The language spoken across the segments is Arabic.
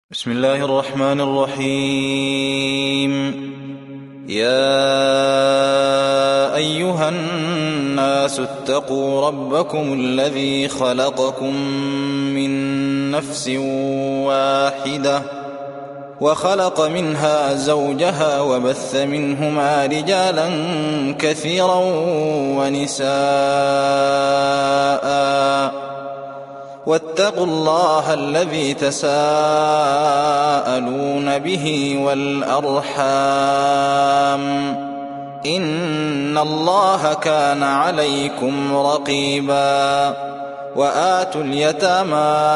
بسم الله الرحمن الرحيم. يا أيها الناس اتقوا ربكم الذي خلقكم من نفس واحدة وخلق منها زوجها وبث منهما رجالا كثيرا ونساء، واتقوا الله الذي تساءلون به والأرحام، إن الله كان عليكم رقيبا. وآتوا اليتامى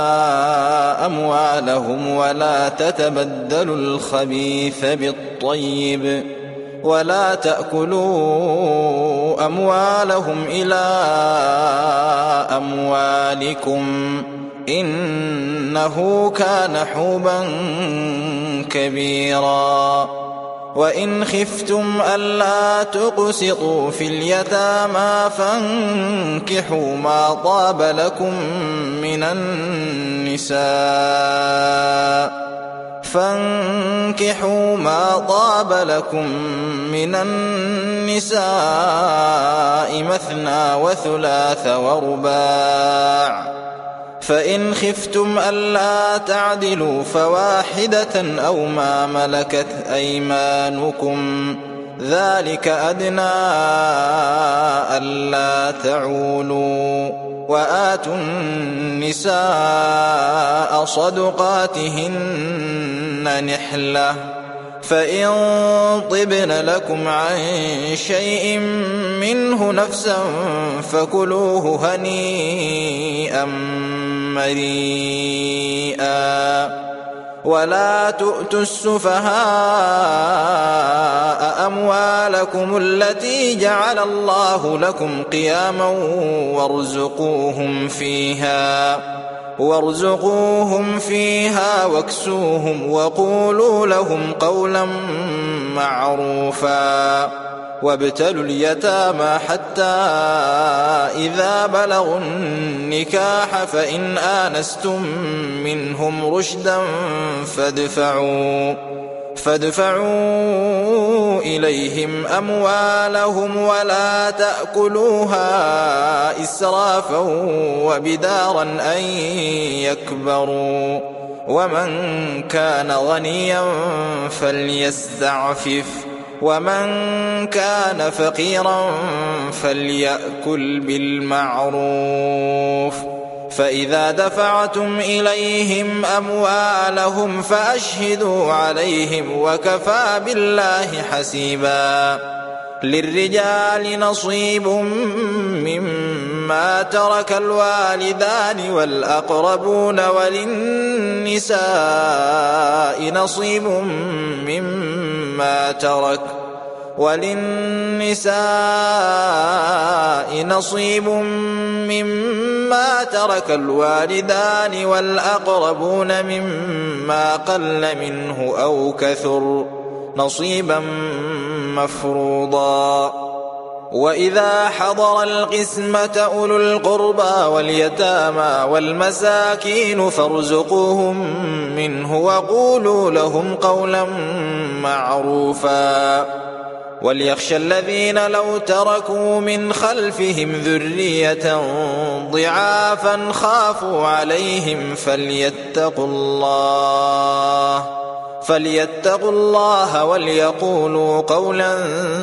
أموالهم ولا تتبدلوا الخبيث بالطيب ولا تأكلوا أموالهم إلى أموالكم، إنه كان حوبا كبيرا. وإن خفتم ألا تقسطوا في اليتامى فانكحوا ما طاب لكم من النساء مثنى وثلاث ورباع، فإن خفتم ألا تعدلوا فواحدة أو ما ملكت أيمانكم، ذلك أدنى ألا تعولوا. وآتوا النساء صدقاتهن نحلة، فإن طبن لكم عن شيء منه نفسا فكلوه هنيئا مريئا. ولا تؤتوا السفهاء أموالكم التي جعل الله لكم قياما وارزقوهم فيها واكسوهم وقولوا لهم قولا معروفا. وابتلوا اليتامى حتى إذا بلغوا النكاح فإن آنستم منهم رشدا فادفعوا إليهم أموالهم ولا تأكلوها إسرافا وبدارا أن يكبروا. ومن كان غنيا فليستعفف، ومن كان فقيرا فليأكل بالمعروف. فإذا دفعتم إليهم أموالهم فأشهدوا عليهم وكفى بالله حسيبا. للرجال نصيب مما ترك الوالدان والأقربون، وللنساء نصيب مما ترك الوالدان والأقربون مما قل منه أو كثر، نصيبا مفروضا. وإذا حضر القسمة أولو القربى واليتامى والمساكين فارزقوهم منه وقولوا لهم قولا معروفا. وليخشى الذين لو تركوا من خلفهم ذرية ضعافا خافوا عليهم فليتقوا الله وليقولوا قولا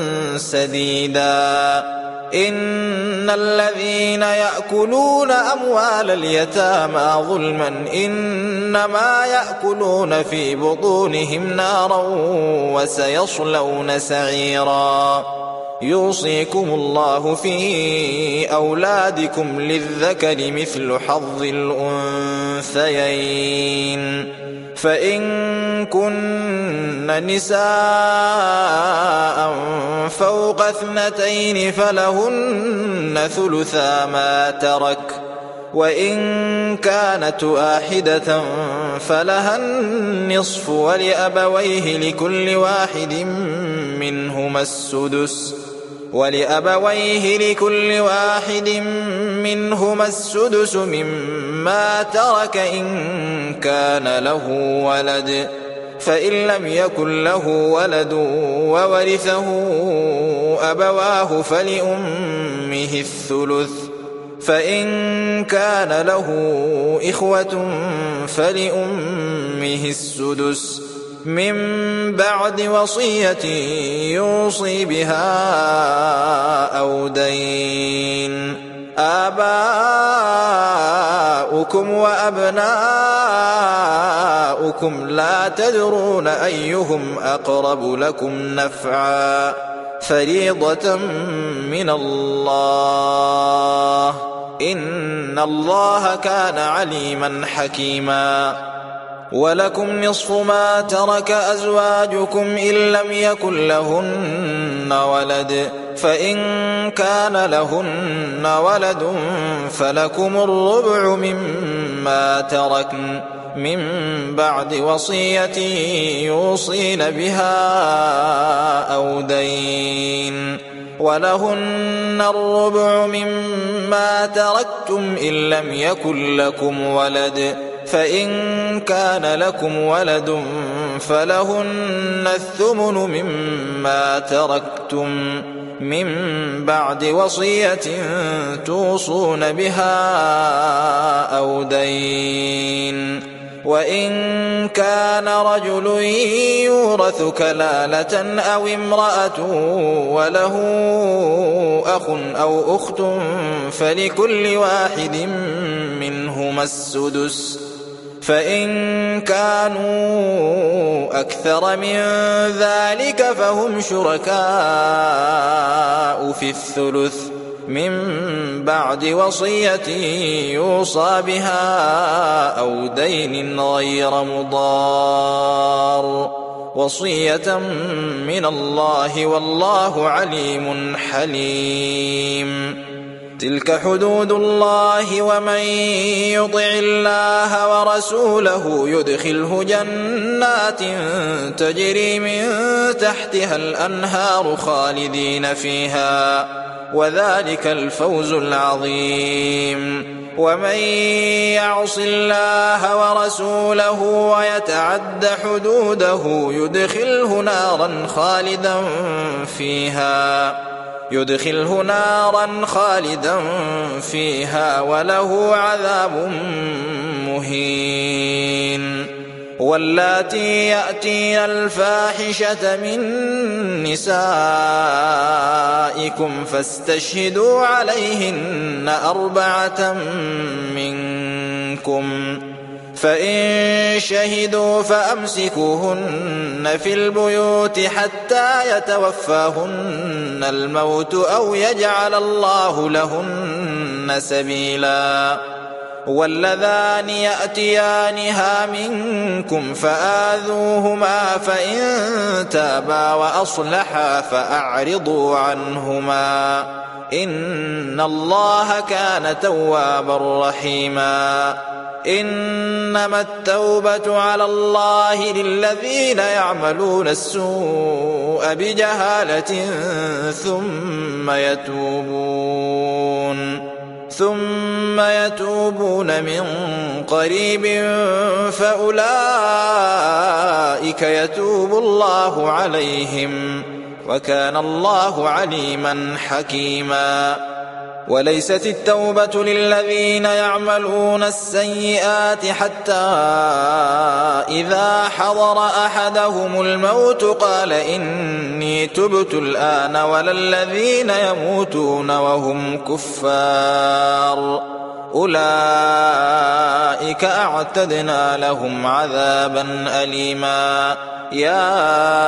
سديدا. إن الذين يأكلون أموال اليتامى ظلما إنما يأكلون في بطونهم نارا وسيصلون سعيرا. يوصيكم الله في أولادكم للذكر مثل حظ الأنثيين، فإن كن نساء فوق 2 فلهن ثلثا ما ترك، وإن كانت واحدة فلها النصف، ولأبويه لكل واحد منهما السدس مما مما ترك إن كان له ولد، فإن لم يكن له ولد وورثه أبواه فلأمه الثلث، فإن كان له إخوة فلأمه السدس، من بعد وصية يوصي بها أو دين. آباؤكم وأبناؤكم لا تدرون أيهم أقرب لكم نفعا، فريضة من الله، إن الله كان عليما حكيما. ولكم نصف ما ترك أزواجكم إن لم يكن لهن ولد، فإن كان لهن ولد فلكم الربع مما تركن من بعد وصية يوصين بها أو دين، ولهن الربع مما تركتم إن لم يكن لكم ولد، فإن كان لكم ولد فلهن الثمن مما تركتم من بعد وصية توصون بها أو دين. وإن كان رجل يورث كلالة أو امرأة وله أخ أو أخت فلكل واحد منهما السدس، فإن كانوا أكثر من ذلك فهم شركاء في الثلث من بعد وصية يوصى بها أو دين غير مضار، وصية من الله والله عليم حليم. تلك حدود الله، ومن يطع الله ورسوله يدخله جنات تجري من تحتها الأنهار خالدين فيها، وذلك الفوز العظيم. ومن يعص الله ورسوله ويتعد حدوده يدخله نارا خالدا فيها وله عذاب مهين. واللاتي يأتين الفاحشة من نسائكم فاستشهدوا عليهن 4 منكم، فإن شهدوا فأمسكوهن في البيوت حتى يتوفاهن الموت أو يجعل الله لهن سبيلا. واللذان يأتيانها منكم فآذوهما، فإن تابا وأصلحا فأعرضوا عنهما، إن الله كان توابا رحيما. إنما التوبة على الله للذين يعملون السوء بجهالة ثم يتوبون من قريب فأولئك يتوب الله عليهم، وكان الله عليما حكيما. وليست التوبة للذين يعملون السيئات حتى إذا حضر أحدهم الموت قال إني تبت الآن، ولا الذين يموتون وهم كفار، أولئك أعتدنا لهم عذابا أليما. يا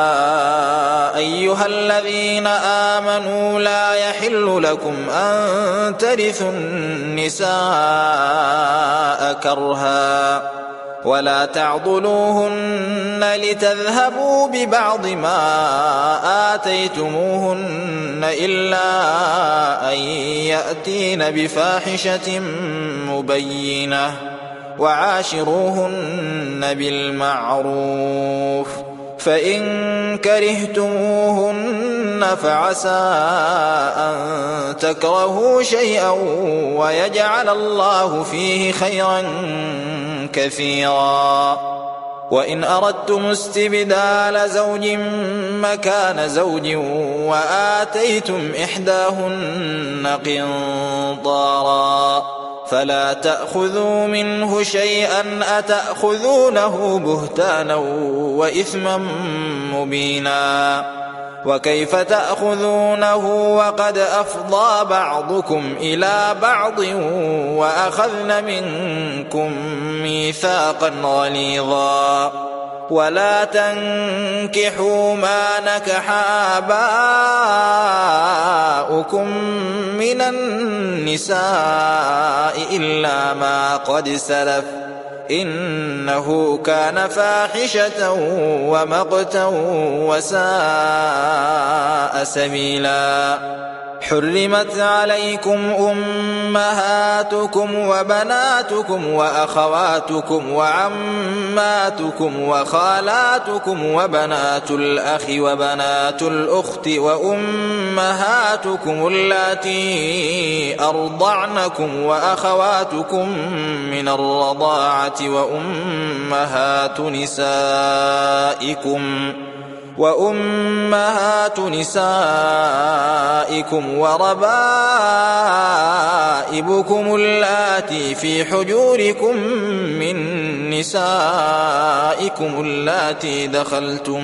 أيها الذين آمنوا لا يحل لكم أن ترثوا النساء كرها ولا تعضلوهن لتذهبوا ببعض ما آتيتموهن إلا أن يأتين بفاحشة مبينة، وعاشروهن بالمعروف، فإن كرهتموهن فعسى أن تكرهوا شيئا ويجعل الله فيه خيرا كثيرا. وإن أردتم استبدال زوج مكان زوج وآتيتم إحداهن قنطارا فلا تأخذوا منه شيئا أتأخذونه بهتانا وإثما مبينا. وكيف تأخذونه وقد أفضى بعضكم إلى بعض وأخذن منكم ميثاقا غليظا. ولا تنكحوا ما نكح آباؤكم من النساء إلا ما قد سلف إنه كان فاحشة ومقتا وساء سبيلا. حرمت عليكم أمهاتكم وبناتكم وأخواتكم وعماتكم وخالاتكم وبنات الأخ وبنات الأخت وأمهاتكم اللاتي أرضعنكم وأخواتكم من الرضاعة وأمهات نسائكم وربائبكم اللاتي في حجوركم من نسائكم اللاتي دخلتم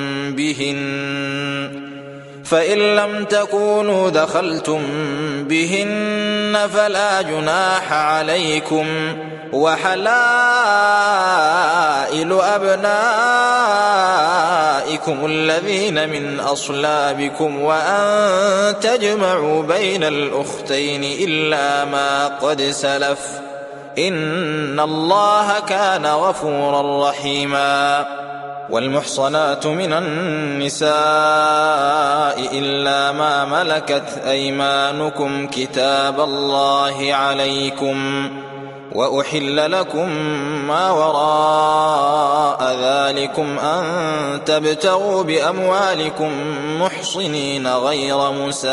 بهن فإن لم تكونوا دخلتم بهن فلا جناح عليكم. وحلائل أبنائكم الذين من أصلابكم وأن تجمعوا بين الأختين إلا ما قد سلف إن الله كان غفورا رحيما. والمحصنات من النساء إلا ما ملكت أيمانكم كتاب الله عليكم وأحل لكم ما وراء ذلكم أن تبتغوا بأموالكم محصنين غير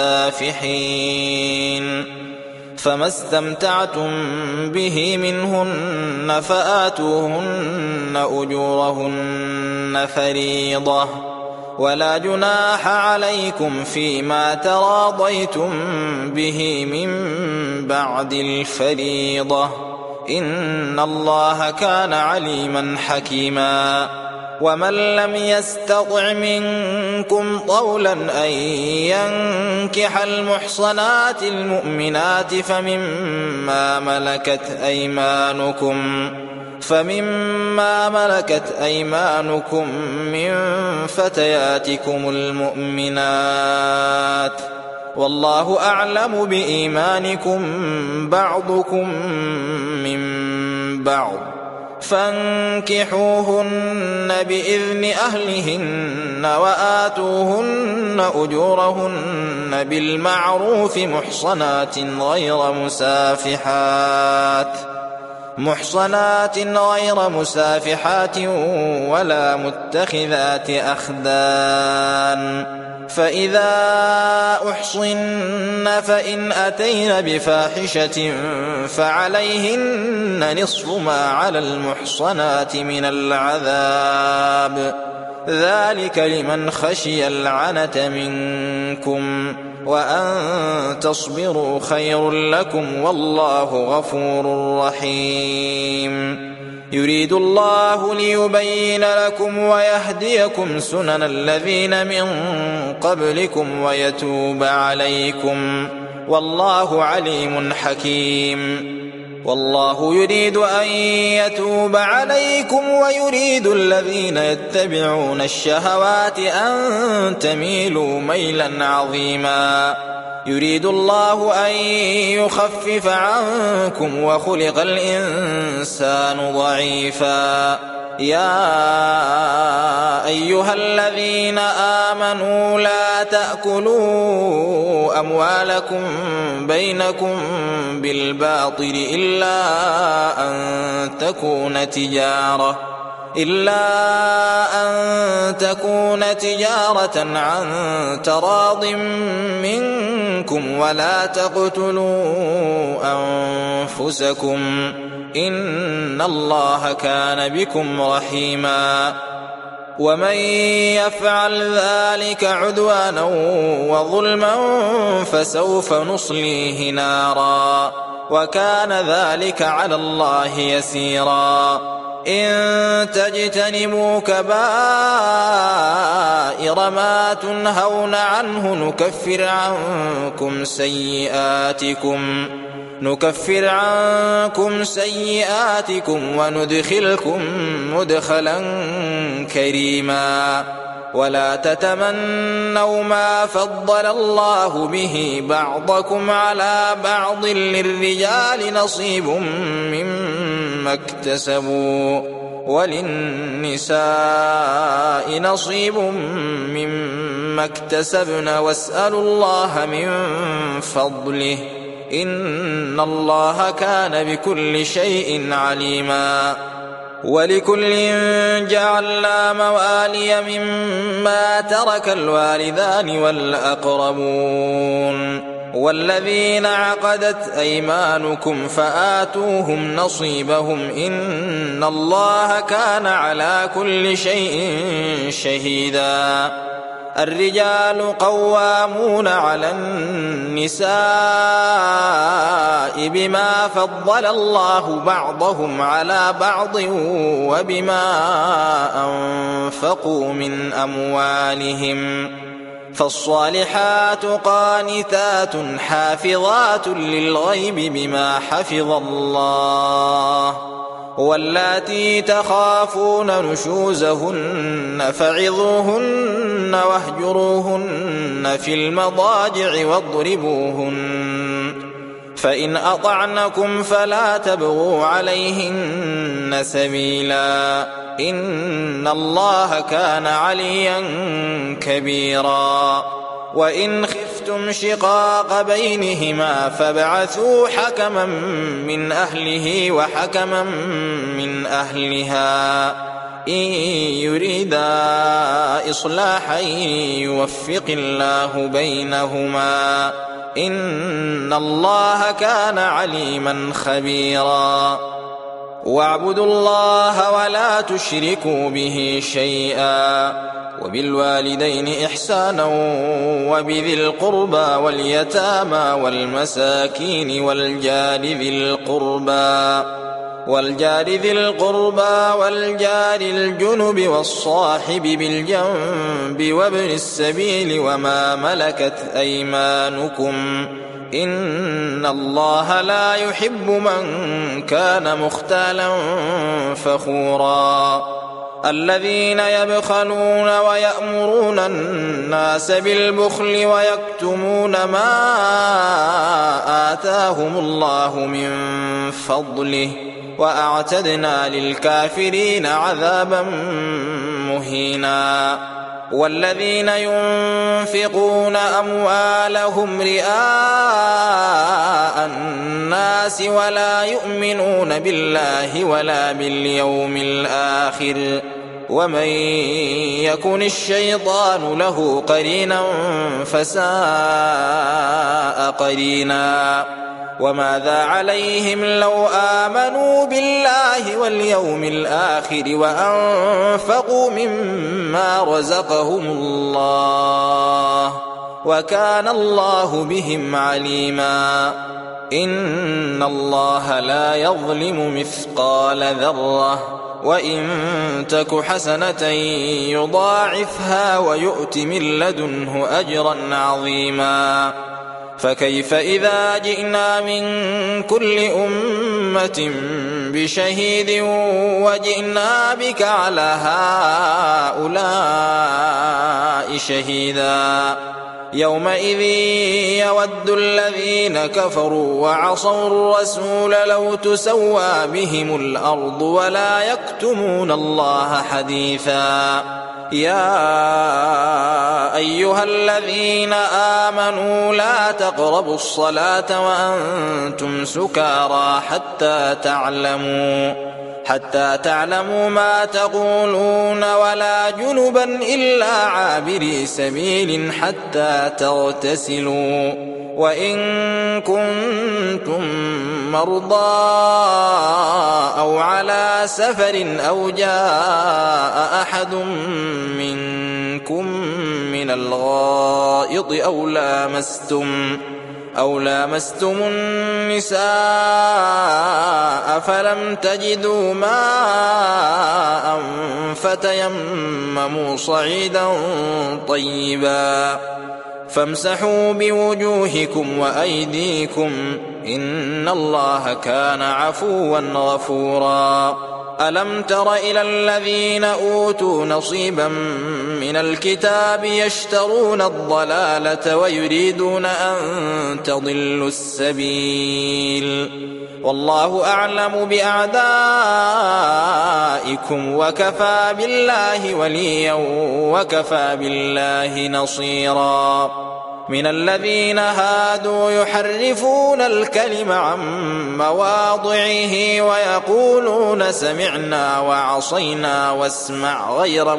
مسافحين فما استمتعتم به منهن فآتوهن أجورهن فريضة ولا جناح عليكم فيما تراضيتم به من بعد الفريضة إن الله كان عليما حكيما. ومن لم يستطع منكم طولا أن ينكح المحصنات المؤمنات فمما ملكت أيمانكم من فتياتكم المؤمنات والله أعلم بإيمانكم بعضكم من بعض فانكحوهن بإذن أهلهن وآتوهن أجورهن بالمعروف محصنات غير مسافحات ولا متخذات أخدان. فإذا أحصن فإن أتين بفاحشة فعليهن نصف ما على المحصنات من العذاب ذلك لمن خشي العنة منكم وأن تصبروا خير لكم والله غفور رحيم. يريد الله ليبين لكم ويهديكم سنن الذين من قبلكم ويتوب عليكم والله عليم حكيم. والله يريد أن يتوب عليكم ويريد الذين يتبعون الشهوات أن تميلوا ميلا عظيما. يريد الله أن يخفف عنكم وخلق الإنسان ضعيفا. يا أيها الذين آمنوا لا تأكلوا أموالكم بينكم بالباطل إلا أن إلا أن تكون تجارة عن تراض منكم ولا تقتلوا أنفسكم إن الله كان بكم رحيما ومن يفعل ذلك عدوانا وظلما فسوف نصليه نارا وكان ذلك على الله يسيرا إن تجتنبوا كبائر ما تنهون عنه نكفر عنكم سيئاتكم وندخلكم مدخلا كريما ولا تتمنوا ما فضل الله به بعضكم على بعض للرجال نصيب مما اكتسبوا وللنساء نصيب مما اكتسبن واسألوا الله من فضله إن الله كان بكل شيء عليما ولكل جعلنا موالي مما ترك الوالدان والأقربون والذين عقدت أيمانكم فآتوهم نصيبهم إن الله كان على كل شيء شهيدا الرجال قوامون على النساء بما فضل الله بعضهم على بعض وبما أنفقوا من أموالهم فالصالحات قانتات حافظات للغيب بما حفظ الله واللاتي تخافون نشوزهن فعظوهن واهجروهن في المضاجع واضربوهن فإن أطعنكم فلا تبغوا عليهن سبيلا إن الله كان عليا كبيرا وإن خفتم شقاق بينهما فابعثوا حكما من أهله وحكما من أهلها إن يريدا إصلاحا يوفق الله بينهما إن الله كان عليما خبيرا واعبدوا الله ولا تشركوا به شيئا وبالوالدين إحسانا وبذي القربى واليتامى والمساكين والجار ذي القربى والجار الجنب والصاحب بالجنب وابن السبيل وما ملكت أيمانكم إن الله لا يحب من كان مختالا فخورا الذين يبخلون ويأمرون الناس بالبخل ويكتمون ما آتاهم الله من فضله وأعتدنا للكافرين عذابا مهينا والذين ينفقون أموالهم رئاء الناس ولا يؤمنون بالله ولا باليوم الآخر ومن يكن الشيطان له قرينا فساء قرينا وماذا عليهم لو آمنوا بالله واليوم الآخر وأنفقوا مما رزقهم الله وكان الله بهم عليما إن الله لا يظلم مثقال ذرة وإن تك حسنة يضاعفها ويؤت من لدنه أجرا عظيما فكيف إذا جئنا من كل أمة بشهيد وجئنا بك على هؤلاء شهيدا يومئذ يود الذين كفروا وعصوا الرسول لو تسوى بهم الأرض ولا يكتمون الله حديثا يا أيها الذين آمنوا لا تقربوا حتى تعلموا ما تقولون ولا جنبا إلا عابري سبيل حتى تغتسلوا وإن كنتم مرضى أو على سفر أو جاء أحد منكم من الغائط أو لامستم النساء فلم تجدوا ماء فتيمموا صعيدا طيبا فامسحوا بوجوهكم وأيديكم إن الله كان عفوا غفورا ألم تر إلى الذين أوتوا نصيبا من الكتاب يشترون الضلالة ويريدون أن تضلوا السبيل والله أعلم بأعدائكم وكفى بالله وليا وكفى بالله نصيرا من الذين هادوا يحرفون الكلم عن مواضعه ويقولون سمعنا وعصينا واسمع غير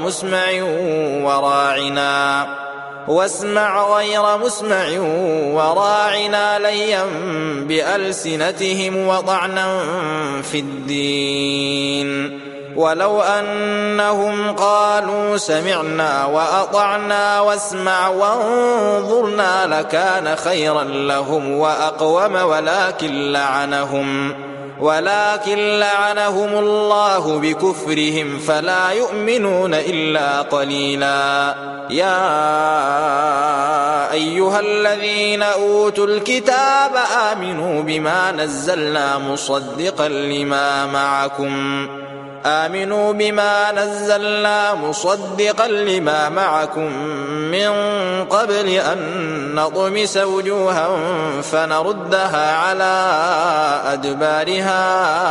مسمع وراعنا ليا بألسنتهم وطعنا في الدين ولو أنهم قالوا سمعنا وأطعنا واسمع وانظرنا لكان خيرا لهم وأقوم ولكن لعنهم الله بكفرهم فلا يؤمنون إلا قليلا يا أيها الذين أوتوا الكتاب آمنوا بما نزلنا مصدقا لما معكم من قبل أن نطمس وجوها فنردها على أدبارها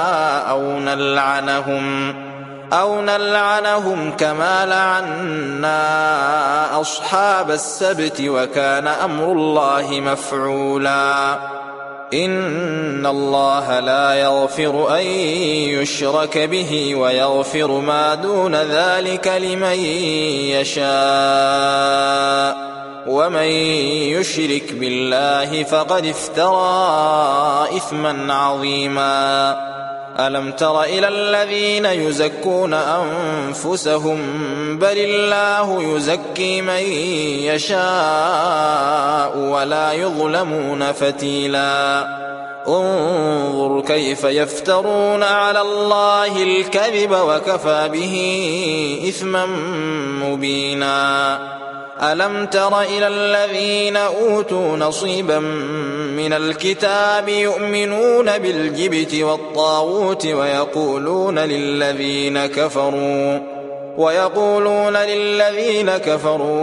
أو نلعنهم كما لعنا أصحاب السبت وكان أمر الله مفعولا إن الله لا يغفر أن يشرك به ويغفر ما دون ذلك لمن يشاء ومن يشرك بالله فقد افترى إثما عظيما ألم تر إلى الذين يزكون أنفسهم بل الله يزكي من يشاء ولا يظلمون فتيلا انظر كيف يفترون على الله الكذب وكفى به إثما مبينا ألم تر إلى الذين أوتوا نصيبا من الكتاب يؤمنون بالجبت والطاغوت ويقولون للذين كفروا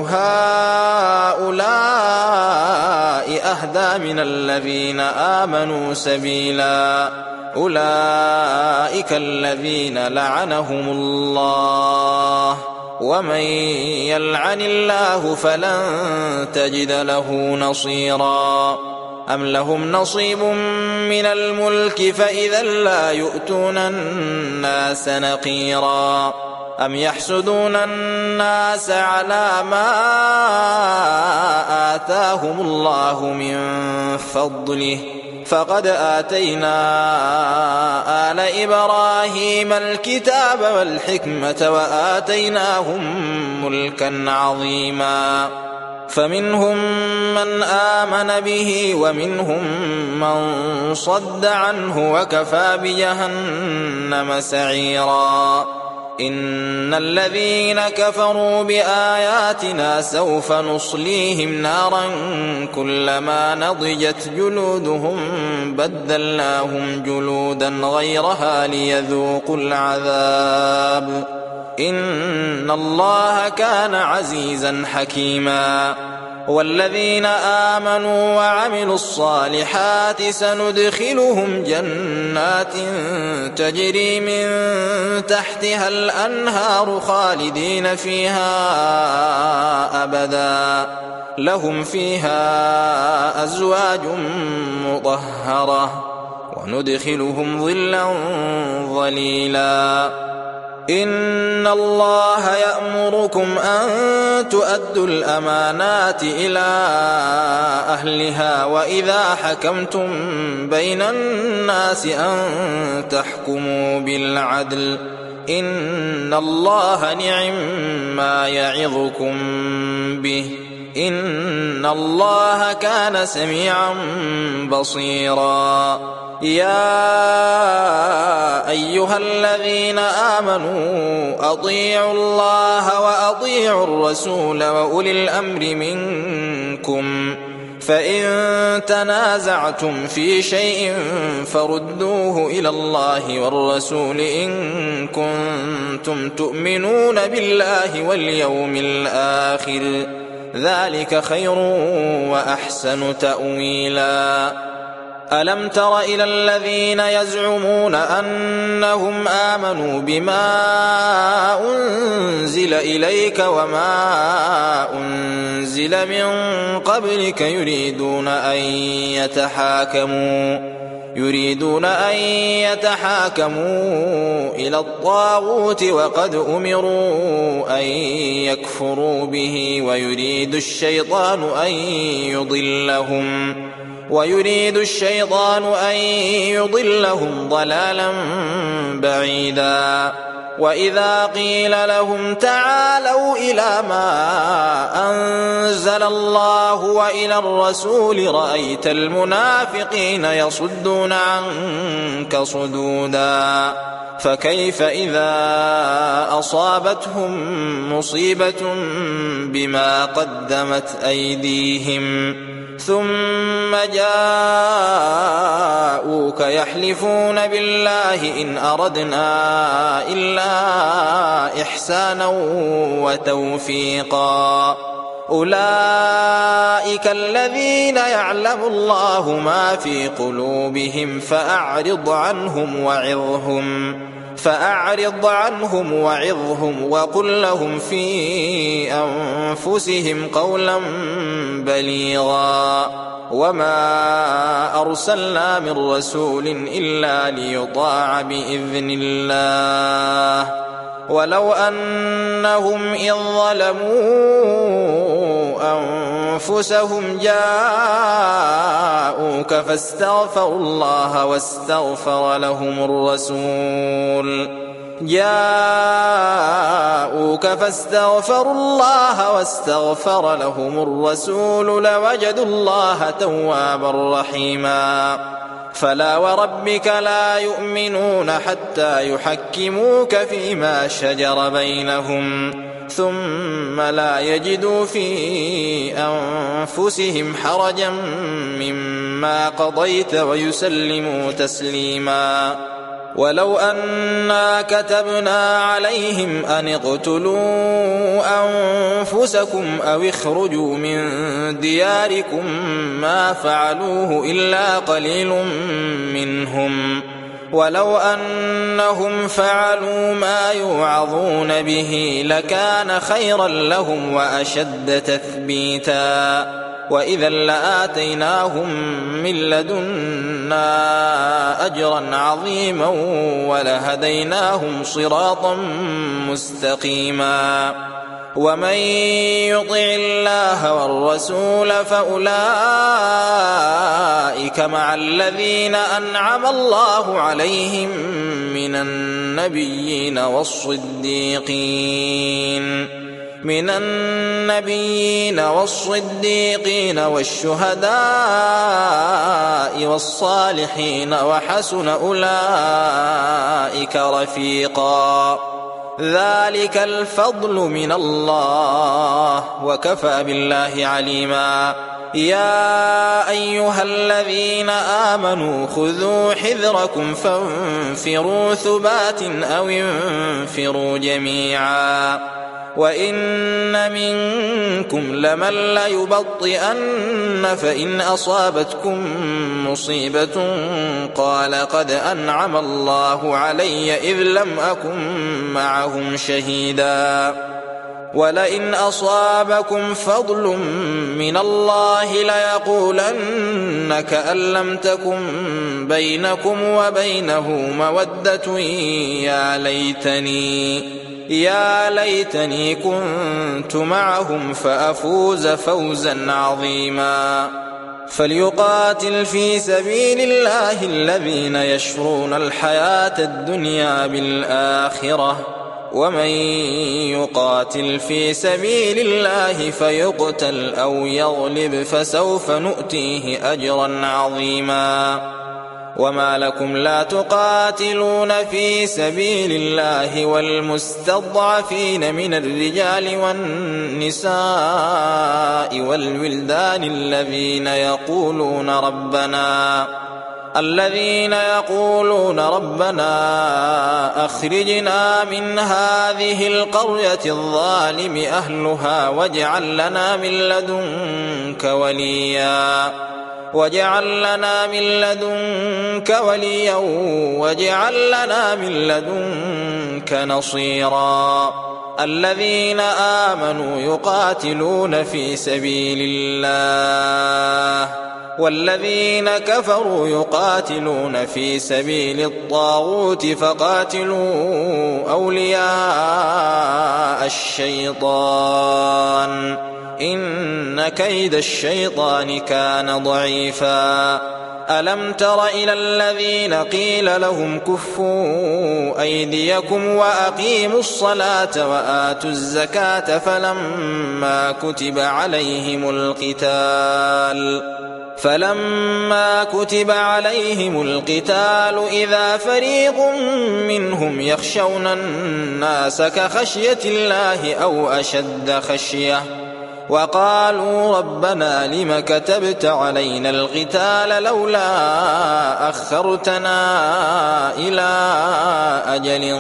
هؤلاء أهدى من الذين آمنوا سبيلا أولئك الذين لعنهم الله ومن يلعن الله فلن تجد له نصيرا أم لهم نصيب من الملك فإذا لا يؤتون الناس نقيرا أم يحسدون الناس على ما آتاهم الله من فضله فقد آتينا آل إبراهيم الكتاب والحكمة وآتيناهم ملكا عظيما فمنهم من آمن به ومنهم من صد عنه وكفى بجهنم سعيرا إن الذين كفروا بآياتنا سوف نصليهم نارا كلما نضجت جلودهم بدلناهم جلودا غيرها ليذوقوا العذاب إن الله كان عزيزا حكيما والذين آمنوا وعملوا الصالحات سندخلهم جنات تجري من تحتها الأنهار خالدين فيها أبدا لهم فيها أزواج مطهرة وندخلهم ظلا ظليلا إن الله يأمركم أن تؤدوا الأمانات إلى أهلها وإذا حكمتم بين الناس أن تحكموا بالعدل إن الله نعم يعظكم به إن الله كان سميعا بصيرا يا أيها الذين آمنوا أطيعوا الله وأطيعوا الرسول وأولي الأمر منكم فإن تنازعتم في شيء فردوه إلى الله والرسول إن كنتم تؤمنون بالله واليوم الآخر ذلك خير وأحسن تأويلا ألم تر إلى الذين يزعمون أنهم آمنوا بما أنزل إليك وما أنزل من قبلك يريدون أن يتحاكموا إلى الطاغوت وقد أمروا أن يكفروا به ويريد الشيطان أن يضلهم ضلالا بعيدا وإذا قيل لهم تعالوا إلى ما أنزل الله وإلى الرسول رأيت المنافقين يصدون عنك صدودا فكيف إذا أصابتهم مصيبة بما قدمت أيديهم ثم جاءوك يحلفون بالله إن أردنا إلا إحسانا وتوفيقا أولئك الذين يعلم الله ما في قلوبهم فأعرض عنهم وعظهم وقل لهم في أنفسهم قولا بليغا وما أرسلنا من رسول إلا ليطاع بإذن الله ولو أنهم إذ ظلموا أنفسهم جاءوك فاستغفروا الله واستغفر لهم الرسول لوجدوا الله توابا رحيما فلا وربك لا يؤمنون حتى يحكموك فيما شجر بينهم ثم لا يجدوا في أنفسهم حرجا مما قضيت ويسلموا تسليما ولو أنا كتبنا عليهم أن اقتلوا أنفسكم أو اخرجوا من دياركم ما فعلوه إلا قليل منهم ولو أنهم فعلوا ما يوعظون به لكان خيرا لهم وأشد تثبيتا وإذا لآتيناهم من لدنا أجرا عظيما ولهديناهم صراطا مستقيما ومن يطع الله والرسول فأولئك مع الذين أنعم الله عليهم من النبيين والصديقين والشهداء والصالحين وحسن أولئك رفيقا ذلك الفضل من الله وكفى بالله عليما يا أيها الذين آمنوا خذوا حذركم فانفروا ثبات أو انفروا جميعا وإن منكم لمن ليبطئن فإن أصابتكم مصيبة قال قد أنعم الله علي إذ لم أكن معهم شهيدا ولئن أصابكم فضل من الله ليقولن كأن لم تكن بينكم وبينه مودة يا ليتني كنت معهم فأفوز فوزا عظيما. فليقاتل في سبيل الله الذين يشرون الحياة الدنيا بالآخرة، ومن يقاتل في سبيل الله فيقتل أو يغلب فسوف نؤتيه أجرا عظيما. وما لكم لا تقاتلون في سبيل الله والمستضعفين من الرجال والنساء والولدان الذين يقولون ربنا أخرجنا من هذه القرية الظالم أهلها واجعل لنا من لدنك نصيرا. الذين آمنوا يقاتلون في سبيل الله والذين كفروا يقاتلون في سبيل الطاغوت فقاتلوا أولياء الشيطان إن كيد الشيطان كان ضعيفا. ألم تر إلى الذين قيل لهم كفوا أيديكم وأقيموا الصلاة وآتوا الزكاة فلما كتب عليهم القتال إذا فريق منهم يخشون الناس كخشية الله أو أشد خشية وقالوا ربنا لم كتبت علينا القتال لولا أخرتنا إلى أجل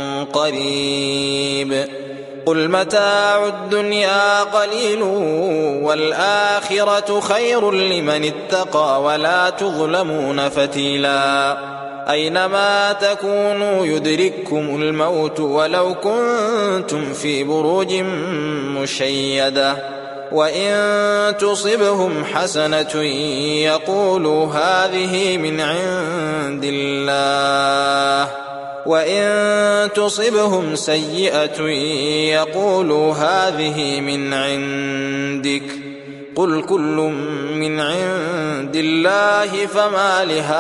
قريب قل متاع الدنيا قليل والآخرة خير لمن اتقى ولا تظلمون فتيلا. أينما تكونوا يدرككم الموت ولو كنتم في بروج مشيدة وإن تصبهم حسنة يقولوا هذه من عند الله وإن تصبهم سيئة يقولوا هذه من عندك قل كل من عند الله فما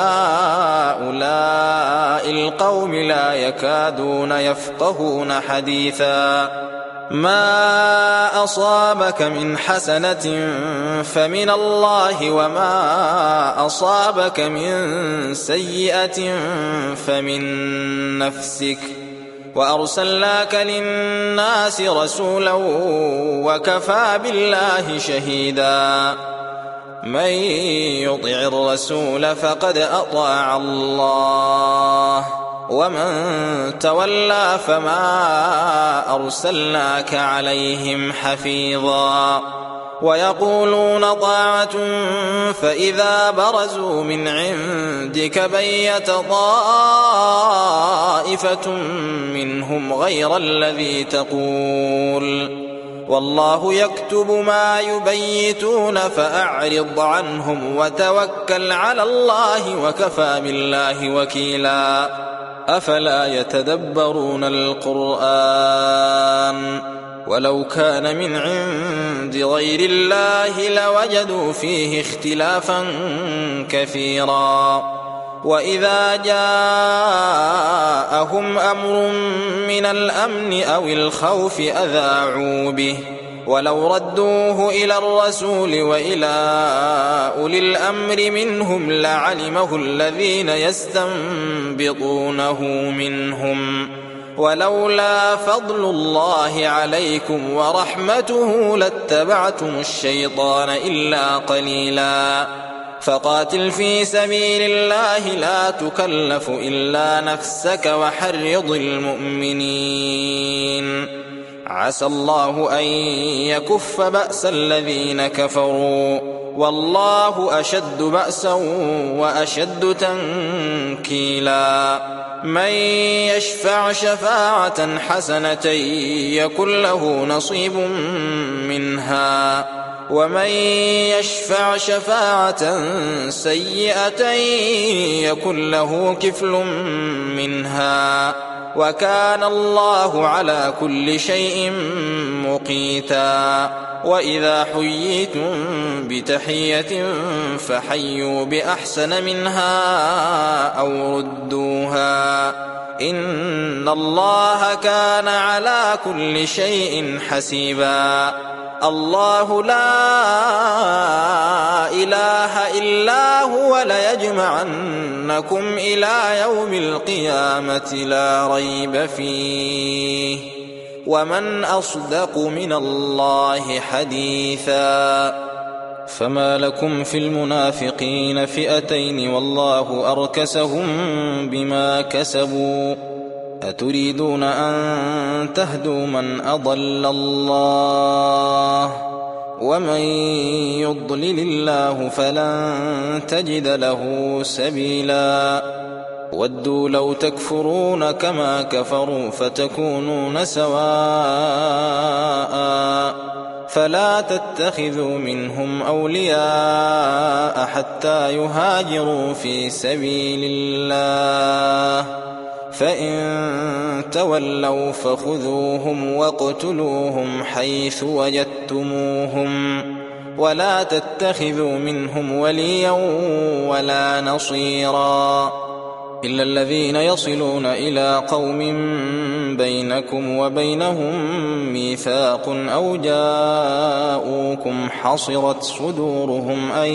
لهؤلاء القوم لا يكادون يفقهون حديثا. ما أصابك من حسنة فمن الله وما أصابك من سيئة فمن نفسك وأرسلناك للناس رسولا وكفى بالله شهيدا. من يطع الرسول فقد أطاع الله ومن تولى فما أرسلناك عليهم حفيظا. ويقولون طاعة فإذا برزوا من عندك بيت طائفة منهم غير الذي تقول والله يكتب ما يبيتون فأعرض عنهم وتوكل على الله وكفى بالله وكيلا. أفلا يتدبرون القرآن ولو كان من عند غير الله لوجدوا فيه اختلافا كثيرا. وإذا جاءهم أمر من الأمن أو الخوف أذاعوا به ولو ردوه إلى الرسول وإلى أولي الأمر منهم لعلمه الذين يستنبطونه منهم ولولا فضل الله عليكم ورحمته لاتبعتم الشيطان إلا قليلا. فقاتل في سبيل الله لا تكلف إلا نفسك وحرض المؤمنين عسى الله أن يكف بأس الذين كفروا والله أشد بأسا وأشد تنكيلا. من يشفع شفاعة حسنة يكن له نصيب منها ومن يشفع شفاعة سيئة يكن له كفل منها وكان الله على كل شيء مقيتا. وإذا حييتم بتحية فحيوا بأحسن منها أو ردوها إن الله كان على كل شيء حسيبا. الله لا إله إلا هو ليجمعنكم إلى يوم القيامة لا ريب فيه ومن أصدق من الله حديثا. فما لكم في المنافقين فئتين والله أركسهم بما كسبوا أتريدون أن تهدوا من أضل الله ومن يضلل الله فلن تجد له سبيلا. ودوا لو تكفرون كما كفروا فتكونون سواء فلا تتخذوا منهم أولياء حتى يهاجروا في سبيل الله فإن تولوا فخذوهم واقتلوهم حيث وجدتموهم ولا تتخذوا منهم وليا ولا نصيرا إلا الذين يصلون إلى قوم بينكم وبينهم ميثاق أو جاءوكم حصرت صدورهم أن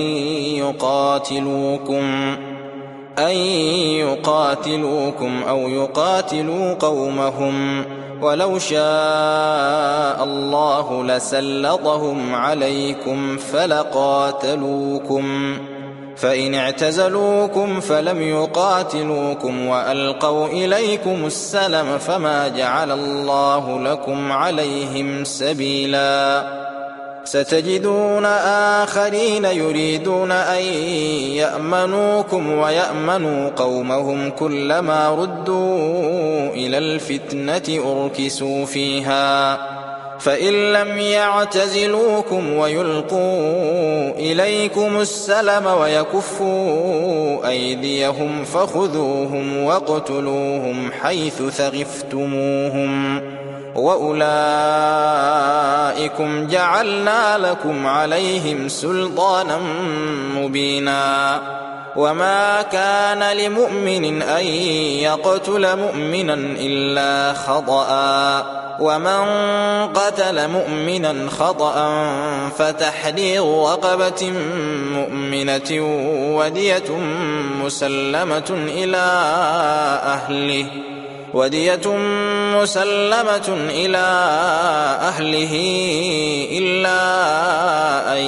يقاتلوكم أو يقاتلوا قومهم ولو شاء الله لسلطهم عليكم فلقاتلوكم فإن اعتزلوكم فلم يقاتلوكم وألقوا إليكم السلم فما جعل الله لكم عليهم سبيلا. ستجدون آخرين يريدون أن يأمنوكم ويأمنوا قومهم كلما ردوا إلى الفتنة أركسوا فيها فإن لم يعتزلوكم ويلقوا إليكم السلم ويكفوا أيديهم فخذوهم واقتلوهم حيث ثقفتموهم وأولئكم جعلنا لكم عليهم سلطانا مبينا. وما كان لمؤمن أن يقتل مؤمنا إلا خطأ ومن قتل مؤمنا خطأ فتحرير رقبة مؤمنة ودية مسلمة إلى أهله إلا أن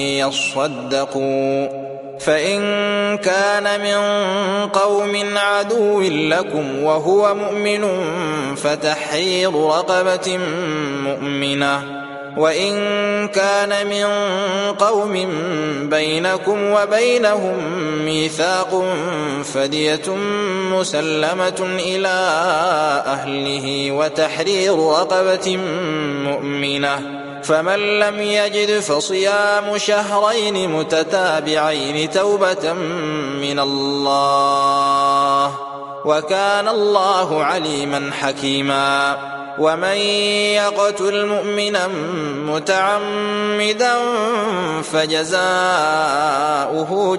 يصدقوا فإن كان من قوم عدو لكم وهو مؤمن فتحرير رقبة مؤمنة وإن كان من قوم بينكم وبينهم ميثاق فدية مسلمة إلى أهله وتحرير رقبة مؤمنة فمن لم يجد فصيام شهرين متتابعين توبة من الله وكان الله عليما حكيما. ومن يقتل مؤمنا متعمدا فجزاؤه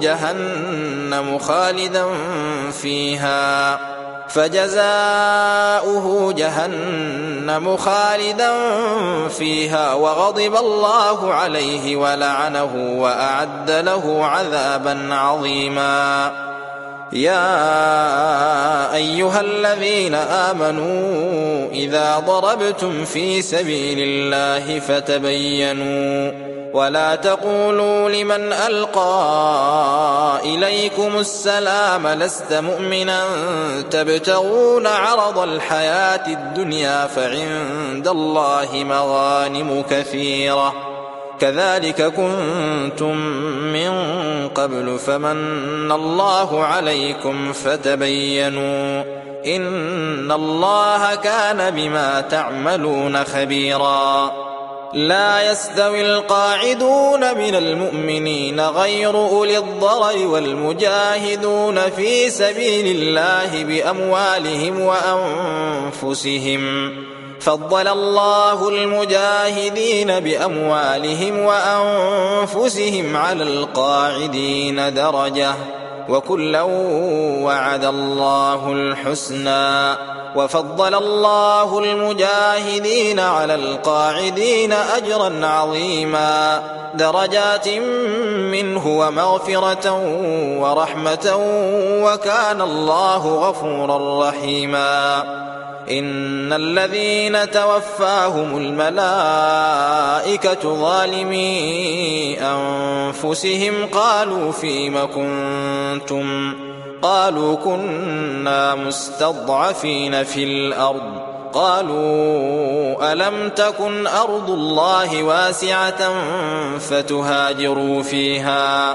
جهنم خالدا فيها وغضب الله عليه ولعنه وأعد له عذابا عظيما. يا أيها الذين آمنوا إذا ضربتم في سبيل الله فتبينوا ولا تقولوا لمن ألقى إليكم السلام لست مؤمنا تبتغون عرض الحياة الدنيا فعند الله مغانم كثيرة كذلك كنتم من قبل فمن الله عليكم فتبينوا إن الله كان بما تعملون خبيرا لا يستوي القاعدون من المؤمنين غير أولي الضرر والمجاهدون في سبيل الله بأموالهم وأنفسهم فضل الله المجاهدين بأموالهم وأنفسهم على القاعدين درجة وكلا وعد الله الحسنى وفضل الله المجاهدين على القاعدين أجرا عظيما درجات منه ومغفرة ورحمة وكان الله غفورا رحيما إن الذين توفاهم الملائكة ظالمي أنفسهم قالوا فيم كنتم قالوا كنا مستضعفين في الأرض قالوا ألم تكن أرض الله واسعة فتهاجروا فيها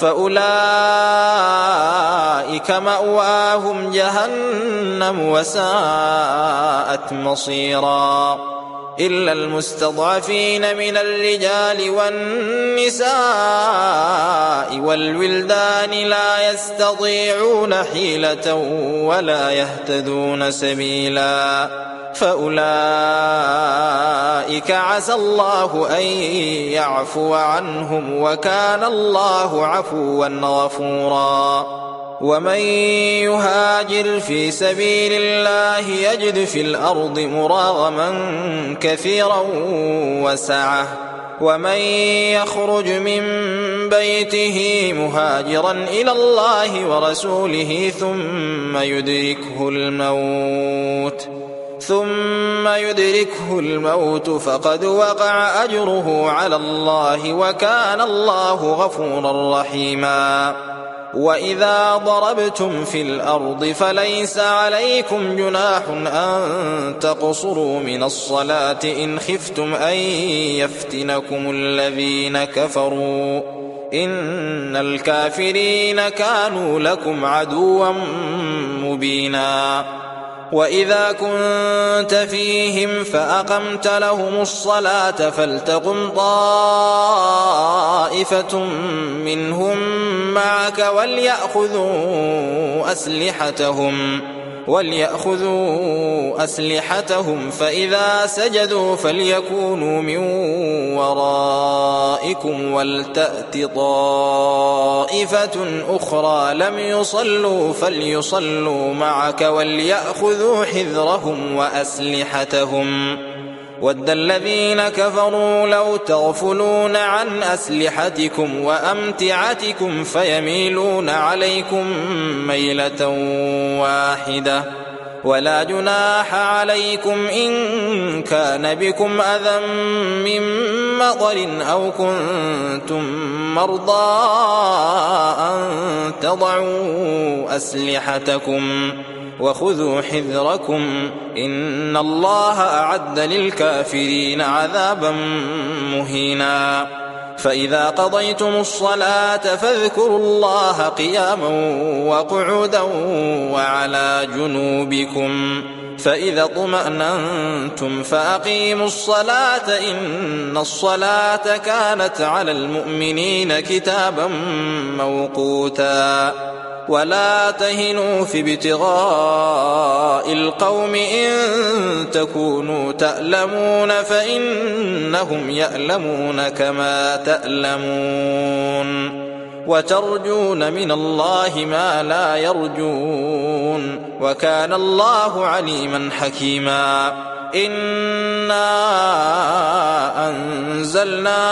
فأولئك مأواهم جهنم وساءت مصيرا إلا المستضعفين من الرجال والنساء والولدان لا يستطيعون حيلة ولا يهتدون سبيلا فأولئك عسى الله أن يعفو عنهم وكان الله عفوا غفورا ومن يهاجر في سبيل الله يجد في الأرض مراغما كثيرا وسعة ومن يخرج من بيته مهاجرا إلى الله ورسوله ثم يدركه الموت فقد وقع أجره على الله وكان الله غفورا رحيما وإذا ضربتم في الأرض فليس عليكم جناح أن تقصروا من الصلاة إن خفتم أن يفتنكم الذين كفروا إن الكافرين كانوا لكم عدوا مبينا وإذا كنت فيهم فأقمت لهم الصلاة فلتقم طائفة منهم معك وليأخذوا أسلحتهم فإذا سجدوا فليكونوا من ورائكم ولتأت طائفة أخرى لم يصلوا فليصلوا معك وليأخذوا حذرهم وأسلحتهم ود الذين كفروا لو تغفلون عن أسلحتكم وأمتعتكم فيميلون عليكم ميلة واحدة ولا جناح عليكم إن كان بكم أذى من مطر أو كنتم مرضى أن تضعوا أسلحتكم وخذوا حذركم إن الله أعد للكافرين عذابا مهينا فإذا قضيتم الصلاة فاذكروا الله قياما وقعودا وعلى جنوبكم فإذا اطمأننتم فأقيموا الصلاة إن الصلاة كانت على المؤمنين كتابا موقوتا ولا تهنوا في ابتغاء القوم إن تكونوا تألمون فإنهم يألمون كما تألمون وترجون من الله ما لا يرجون وكان الله عليما حكيما إنا أنزلنا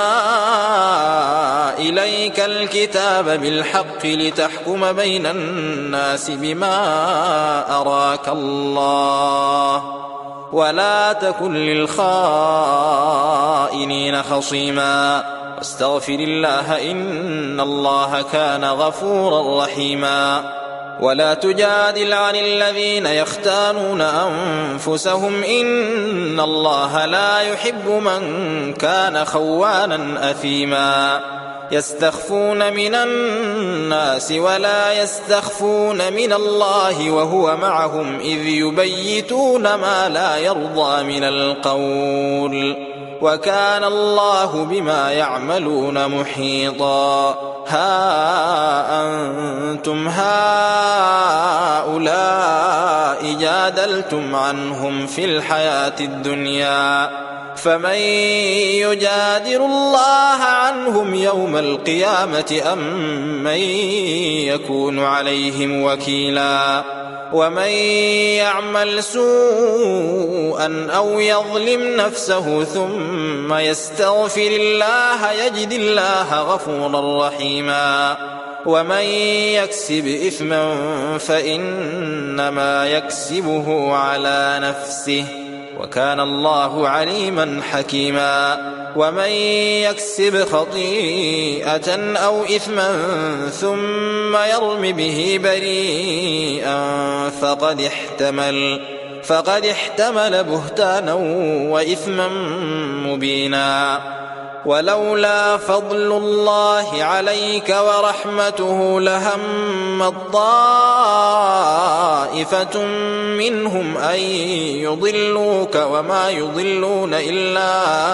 إليك الكتاب بالحق لتحكم بين الناس بما أراك الله ولا تكن للخائنين خصيما واستغفر الله إن الله كان غفورا رحيما ولا تجادل عن الذين يختانون أنفسهم إن الله لا يحب من كان خوانا أثيما يستخفون من الناس ولا يستخفون من الله وهو معهم إذ يبيتون ما لا يرضى من القول وكان الله بما يعملون محيطا ها أنتم هؤلاء جادلتم عنهم في الحياة الدنيا فمن يجادل الله عنهم يوم القيامة أم من يكون عليهم وكيلا ومن يعمل سوءا أو يظلم نفسه ثم يستغفر الله يجد الله غفورا رحيما ومن يكسب إثما فإنما يكسبه على نفسه وكان الله عليما حكيما ومن يكسب خطيئة أو إثما ثم يرم به بريئا فقد احتمل بهتانا وإثما مبينا ولولا فضل الله عليك ورحمته لهمت طائفة منهم أن يضلوك وما يضلون إلا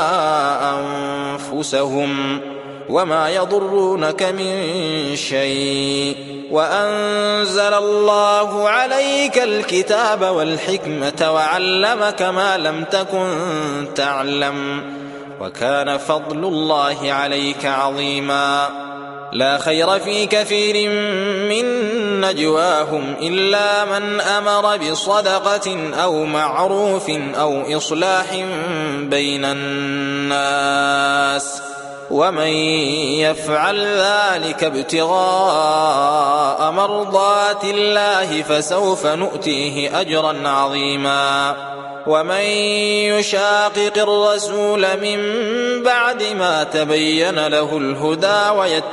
أنفسهم وما يضرونك من شيء وأنزل الله عليك الكتاب والحكمة وعلمك ما لم تكن تعلم وكان فضل الله عليك عظيما لا خير في كثير من نجواهم إلا من أمر بصدقة أو معروف أو إصلاح بين الناس ومن يفعل ذلك ابتغاء مرضات الله فسوف نؤتيه أجرا عظيما ومن يشاقق الرسول من بعد ما تبين له الهدى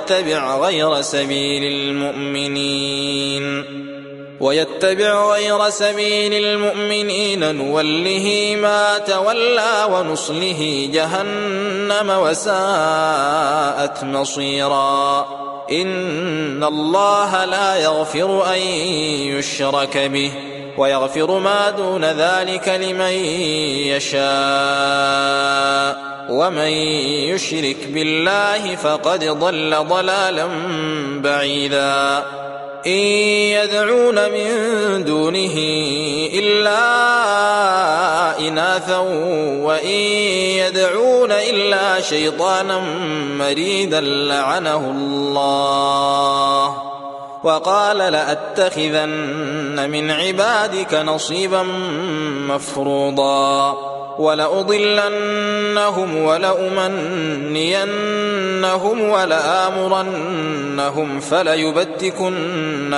ويتبع غير سبيل المؤمنين نوله ما تولى ونصله جهنم وساءت مصيرا إن الله لا يغفر أن يشرك به ويغفر ما دون ذلك لمن يشاء ومن يشرك بالله فقد ضل ضلالا بعيدا إن يدعون من دونه إلا إناثا وإن يدعون إلا شيطانا مريدا لعنه الله وقال لأتخذن من عبادك نصيبا مفروضا ولأضلنهم ولأمنينهم ولآمرنهم فليبتكن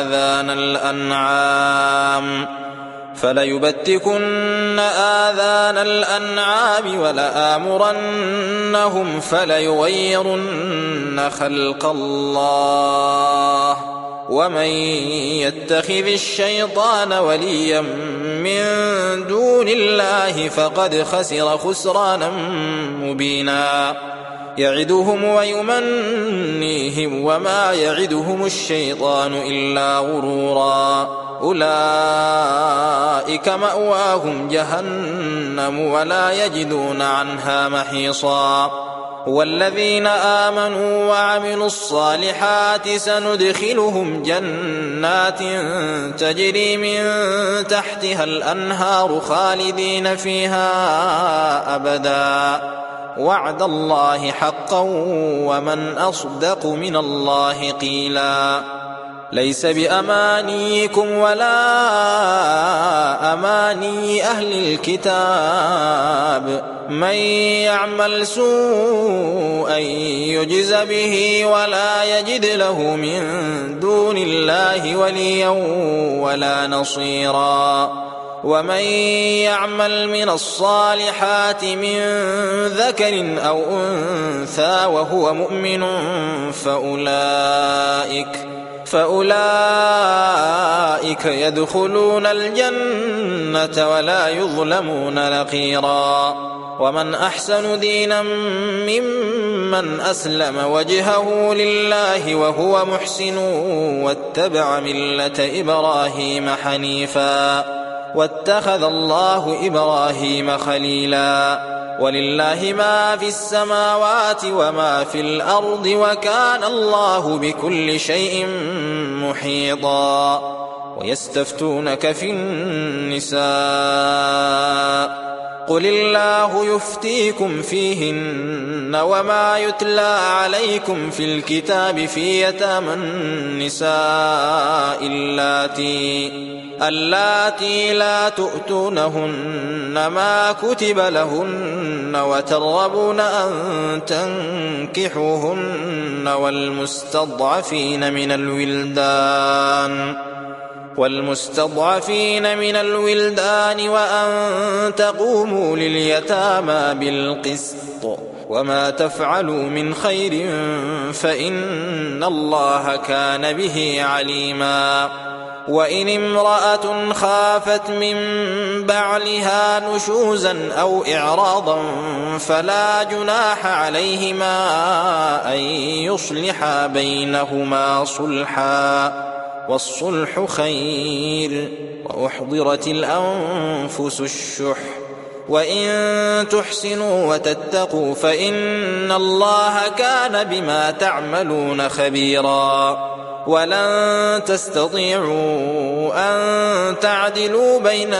آذان الأنعام ولآمرنهم فليغيرن خلق الله ومن يتخذ الشيطان وليا من دون الله فقد خسر خسرانا مبينا يعدهم ويمنيهم وما يعدهم الشيطان إلا غرورا أولئك مأواهم جهنم ولا يجدون عنها محيصا والذين آمنوا وعملوا الصالحات سندخلهم جنات تجري من تحتها الأنهار خالدين فيها أبدا وعد الله حقا ومن أصدق من الله قيلا ليس بأمانيكم ولا أماني أهل الكتاب من يعمل سوءا يجز به ولا يجد له من دون الله وليا ولا نصيرا ومن يعمل من الصالحات من ذكر أو أنثى وهو مؤمن فأولئك يدخلون الجنة ولا يظلمون نقيرا. ومن أحسن دينا ممن أسلم وجهه لله وهو محسن واتبع ملة إبراهيم حنيفا واتخذ الله إبراهيم خليلا. ولله ما في السماوات وما في الأرض وكان الله بكل شيء محيطا. ويستفتونك في النساء قل الله يفتيكم فيهن وما يتلى عليكم في الكتاب في يتامى النساء اللاتي لا تؤتونهن ما كتب لهن وترغبون أن تنكحوهن والمستضعفين من الولدان وأن تقوموا لليتامى بالقسط وما تفعلوا من خير فإن الله كان به عليما. وإن امرأة خافت من بعلها نشوزا أو إعراضا فلا جناح عليهما أن يصلحا بينهما صلحا والصلح خير وأحضرت الأنفس الشح وإن تحسنوا وتتقوا فإن الله كان بما تعملون خبيرا. ولن تستطيعوا أن تعدلوا بين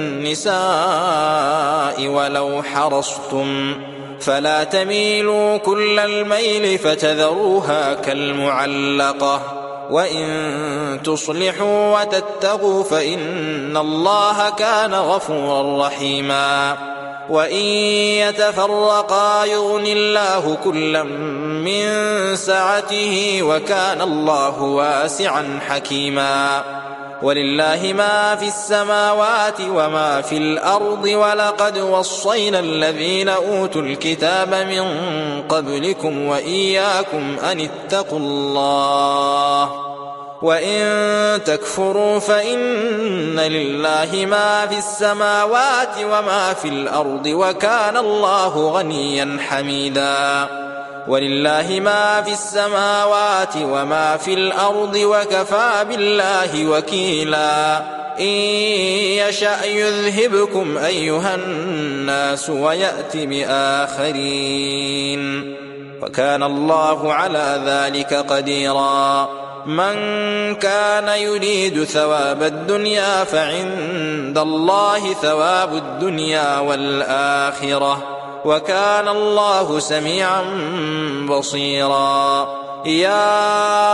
النساء ولو حرصتم فلا تميلوا كل الميل فتذروها كالمعلقة وإن تصلحوا وتتقوا فإن الله كان غفورا رحيما. وإن يتفرقا يغن الله كلا من سعته وكان الله واسعا حكيما. ولله ما في السماوات وما في الأرض ولقد وصينا الذين أوتوا الكتاب من قبلكم وإياكم أن اتقوا الله وإن تكفروا فإن لله ما في السماوات وما في الأرض وكان الله غنيا حميدا. ولله ما في السماوات وما في الأرض وكفى بالله وكيلا. إن يشأ يذهبكم أيها الناس ويأت بآخرين وكان الله على ذلك قديرا. من كان يريد ثواب الدنيا فعند الله ثواب الدنيا والآخرة وكان الله سميعا بصيرا. يا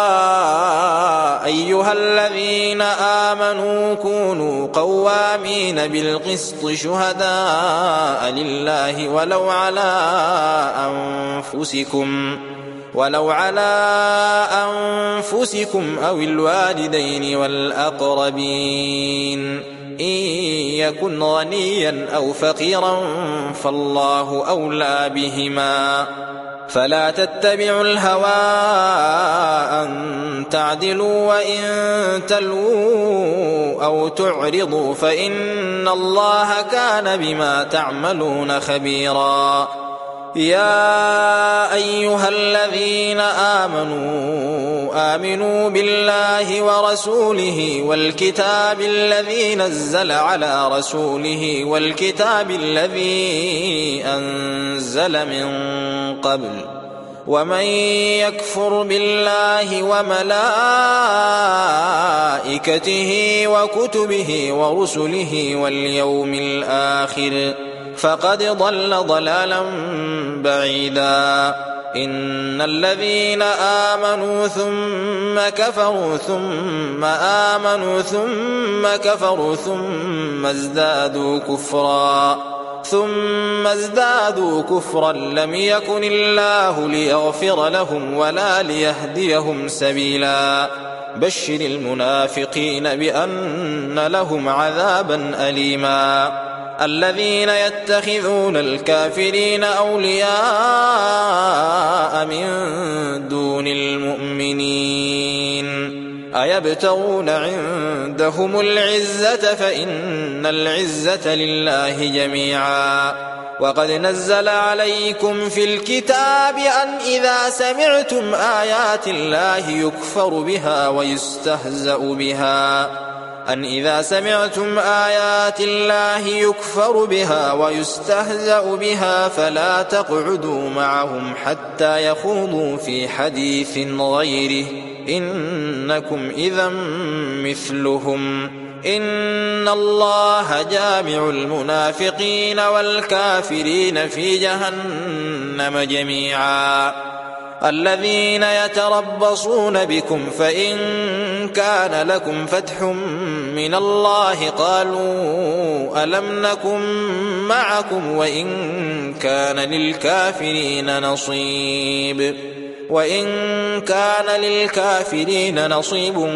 أيها الذين آمنوا كونوا قوامين بالقسط شهداء لله ولو على أنفسكم أو الوالدين والأقربين إن يكن غنيا أو فقيرا فالله أولى بهما فلا تتبعوا الهوى أن تعدلوا وإن تلووا أو تعرضوا فإن الله كان بما تعملون خبيرا. يا أيها الذين آمنوا بالله ورسوله والكتاب الذي نزل على رسوله والكتاب الذي أنزل من قبل ومن يكفر بالله وملائكته وكتبه ورسله واليوم الآخر فقد ضل ضلالا بعيدا. إن الذين آمنوا ثم كفروا ثم آمنوا ثم كفروا ثم ازدادوا كفرا لم يكن الله ليغفر لهم ولا ليهديهم سبيلا. بشر المنافقين بأن لهم عذابا أليما. الذين يتخذون الكافرين أولياء من دون المؤمنين أيبتغون عندهم العزة فإن العزة لله جميعا. وقد نزل عليكم في الكتاب أن إذا سمعتم آيات الله يكفر بها ويستهزأ بها فلا تقعدوا معهم حتى يخوضوا في حديث غيره إنكم إذا مثلهم. إن الله جامع المنافقين والكافرين في جهنم جميعا. الذين يتربصون بكم فإن كان لكم فتح من الله قالوا ألم نكن معكم وإن كان للكافرين نصيب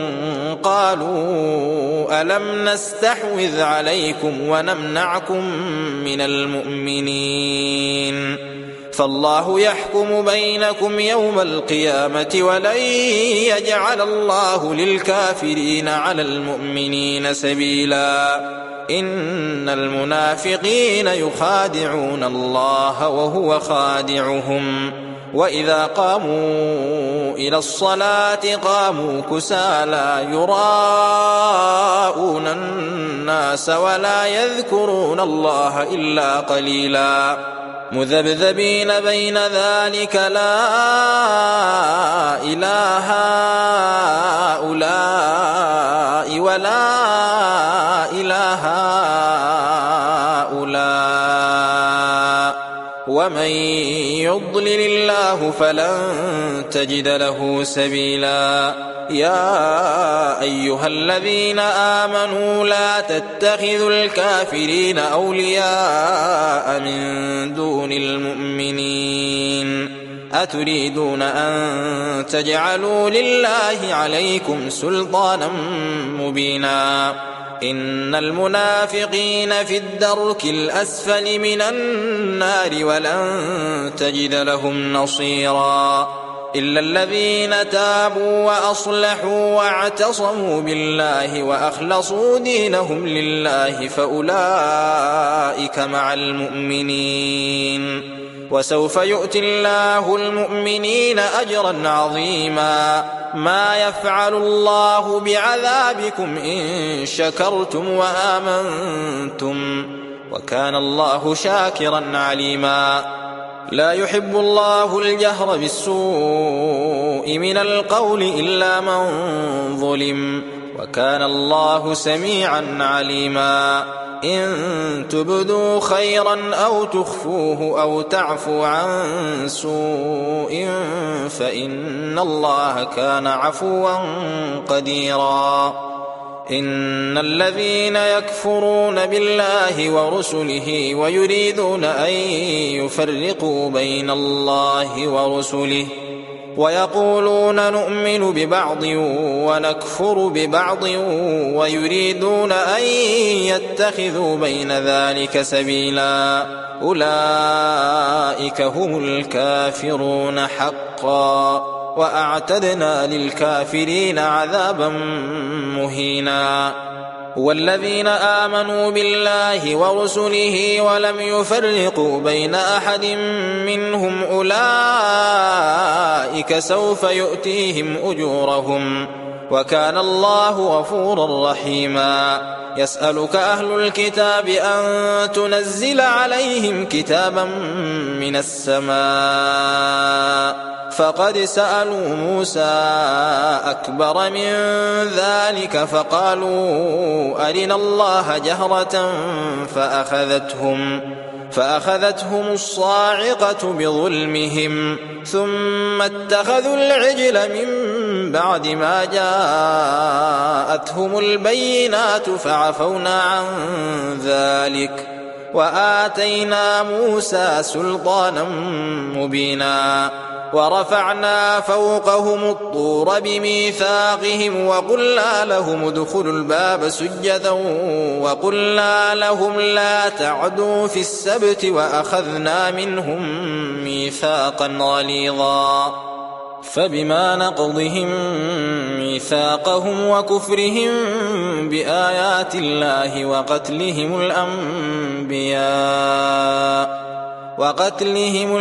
قالوا ألم نستحوذ عليكم ونمنعكم من المؤمنين فالله يحكم بينكم يوم القيامة ولن يجعل الله للكافرين على المؤمنين سبيلا. إن المنافقين يخادعون الله وهو خادعهم وإذا قاموا إلى الصلاة قاموا كسالى يراءون الناس ولا يذكرون الله إلا قليلا مذبذبين بين ذلك لا إله هؤلاء ولا إله هؤلاء ومن يضلل الله فلن تجد له سبيلا. يا أيها الذين آمنوا لا تتخذوا الكافرين أولياء من دون المؤمنين أتريدون أن تجعلوا لله عليكم سلطانا مبينا. إن المنافقين في الدرك الأسفل من النار ولن تجد لهم نصيرا إلا الذين تابوا وأصلحوا واعتصموا بالله وأخلصوا دينهم لله فأولئك مع المؤمنين وسوف يؤتي الله المؤمنين أجرا عظيما. ما يفعل الله بعذابكم إن شكرتم وآمنتم وكان الله شاكرا عليما. لا يحب الله الجهر بالسوء من القول إلا من ظلم وكان الله سميعا عليما. إن تبدوا خيرا أو تخفوه أو تعفو عن سوء فإن الله كان عفوا قديرا. إن الذين يكفرون بالله ورسله ويريدون أن يفرقوا بين الله ورسله ويقولون نؤمن ببعض ونكفر ببعض ويريدون أن يتخذوا بين ذلك سبيلا أولئك هم الكافرون حقا وأعتدنا للكافرين عذابا مهينا. والذين آمنوا بالله ورسله ولم يفرقوا بين أحد منهم أولئك سوف يؤتيهم أجورهم وكان الله غفورا رحيما. يسألك أهل الكتاب أن تنزل عليهم كتابا من السماء فقد سألوا موسى أكبر من ذلك فقالوا أرنا الله جهرة فأخذتهم الصاعقة بظلمهم ثم اتخذوا العجل من بعد ما جاءتهم البينات فعفونا عن ذلك وآتينا موسى سلطانا مبينا. ورفعنا فوقهم الطور بميثاقهم وقلنا لهم ادخلوا الباب سجدا وقلنا لهم لا تعدوا في السبت وأخذنا منهم ميثاقا غليظا. فبما نقضهم ميثاقهم وكفرهم بآيات الله وقتلهم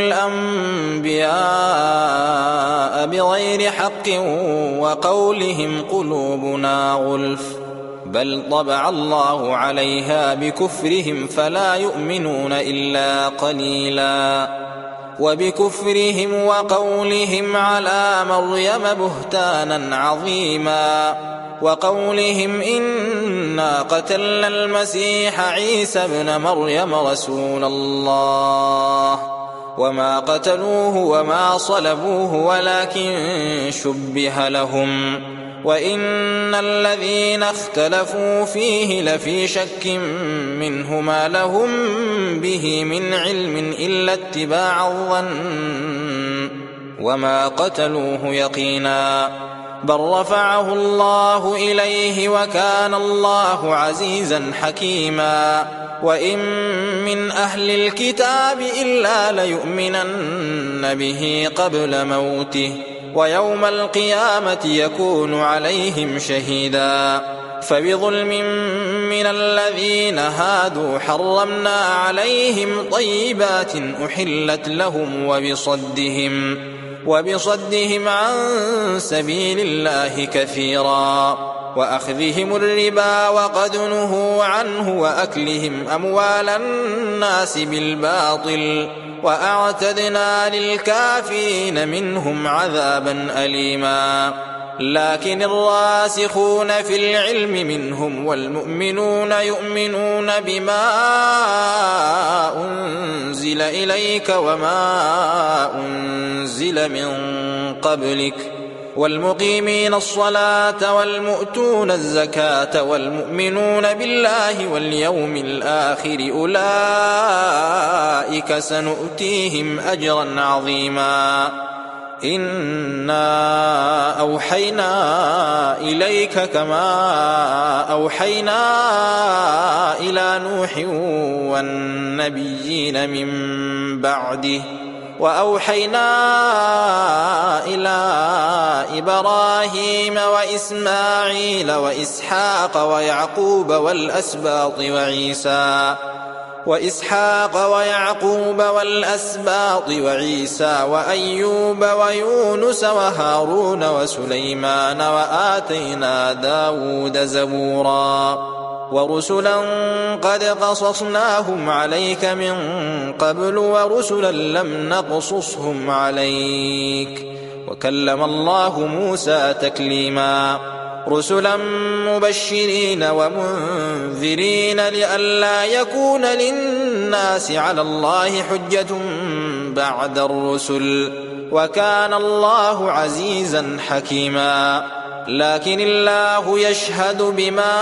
الأنبياء بغير حق وقولهم قلوبنا غلف بل طبع الله عليها بكفرهم فلا يؤمنون إلا قليلا وبكفرهم وقولهم على مريم بهتانا عظيما وقولهم إنا قتلنا المسيح عيسى ابن مريم رسول الله وما قتلوه وما صلبوه ولكن شبه لهم وإن الذين اختلفوا فيه لفي شك منه ما لهم به من علم إلا اتباع الظن وما قتلوه يقينا بل رفعه الله إليه وكان الله عزيزا حكيما وإن من أهل الكتاب إلا ليؤمنن به قبل موته ويوم القيامة يكون عليهم شهيدا فبظلم من الذين هادوا حرمنا عليهم طيبات أحلت لهم وبصدهم عن سبيل الله كثيرا وأخذهم الربا وقد نهوا عنه وأكلهم أموال الناس بالباطل وأعتدنا للكافرين منهم عذابا أليما لكن الراسخون في العلم منهم والمؤمنون يؤمنون بما أنزل إليك وما أنزل من قبلك والمقيمين الصلاة والمؤتون الزكاة والمؤمنون بالله واليوم الآخر أولئك سنؤتيهم أجرا عظيما إنا أوحينا إليك كما أوحينا إلى نوح والنبيين من بعده وأوحينا إلى إبراهيم وإسماعيل وإسحاق ويعقوب والأسباط وعيسى وأيوب ويونس وهارون وسليمان وآتينا داود زبورا ورسلا قد قصصناهم عليك من قبل ورسلا لم نقصصهم عليك وكلم الله موسى تكليما رسلا مبشرين ومنذرين لئلا يكون للناس على الله حجة بعد الرسل وكان الله عزيزا حكيما لكن الله يشهد بما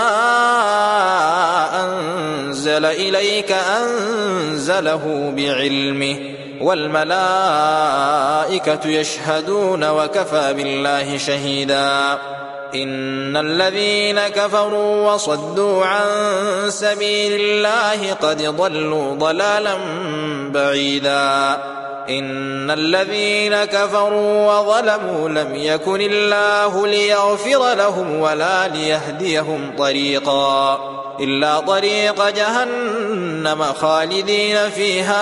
أنزل إليك أنزله بعلمه والملائكة يشهدون وكفى بالله شهيدا إن الذين كفروا وصدوا عن سبيل الله قد ضلوا ضلالا بعيدا إن الذين كفروا وظلموا لم يكن الله ليغفر لهم ولا ليهديهم طريقا إلا طريق جهنم خالدين فيها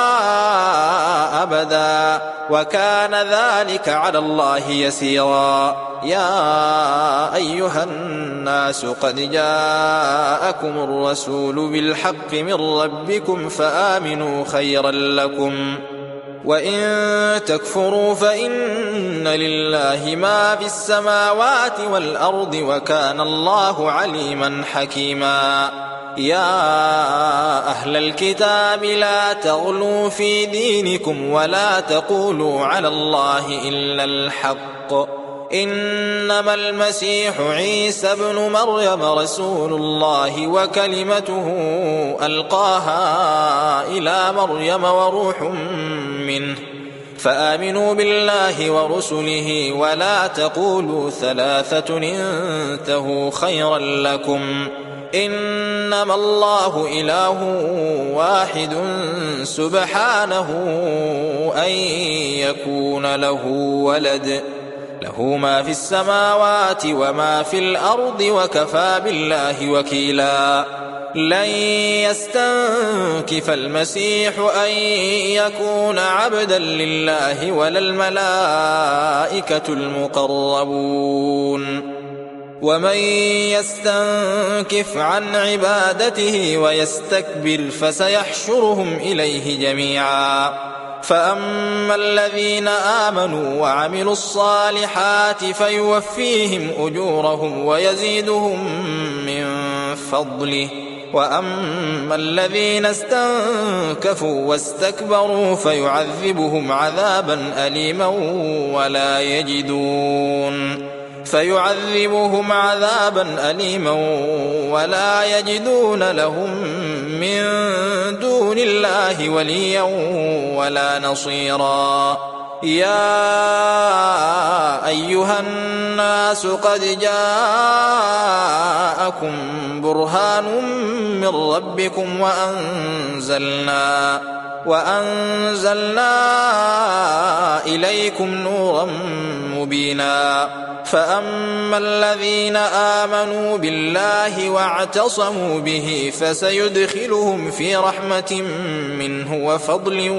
أبدا وكان ذلك على الله يسيرا يا أيها الناس قد جاءكم الرسول بالحق من ربكم فآمنوا خيرا لكم وإن تكفروا فإن لله ما في السماوات والأرض وكان الله عليما حكيما يا أهل الكتاب لا تغلوا في دينكم ولا تقولوا على الله إلا الحق إنما المسيح عيسى ابن مريم رسول الله وكلمته ألقاها إلى مريم وروح منه فآمنوا بالله ورسله ولا تقولوا ثلاثة انتهوا خيرا لكم إنما الله إله واحد سبحانه أن يكون له ولد، له ما في السماوات وما في الأرض وكفى بالله وكيلا. لن يستنكف المسيح أن يكون عبدا لله ولا الملائكة المقربون، ومن يستنكف عن عبادته ويستكبر فسيحشرهم إليه جميعا. فأما الذين آمنوا وعملوا الصالحات فيوفيهم أجورهم ويزيدهم من فضله، وأما الذين استنكفوا واستكبروا فيعذبهم عذابا أليما ولا يجدون لهم من دون الله وليا ولا نصيرا. يا أيها الناس قد جاءكم برهان من ربكم وأنزلنا إليكم نورا مبينا. فأما الذين آمنوا بالله واعتصموا به فسيدخلهم في رحمة منه وفضل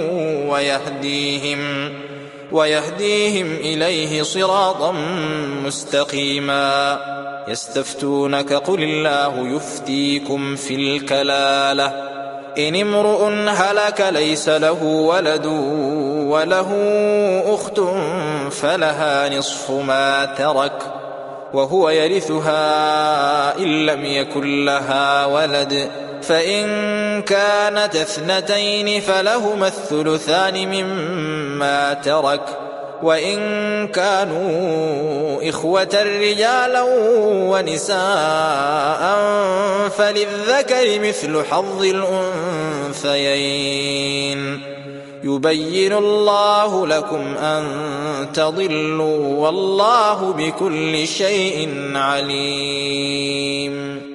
ويهديهم إليه صراطا مستقيما. يستفتونك قل الله يفتيكم في الكلالة إن امرؤ هلك ليس له ولد وله أخت فلها نصف ما ترك وهو يرثها إن لم يكن لها ولد، فإن كانت اثنتين فلهما الثلثان مما ترك، وإن كانوا إخوة رجالا ونساء فللذكر مثل حظ الأنثيين. يبين الله لكم أن تضلوا والله بكل شيء عليم.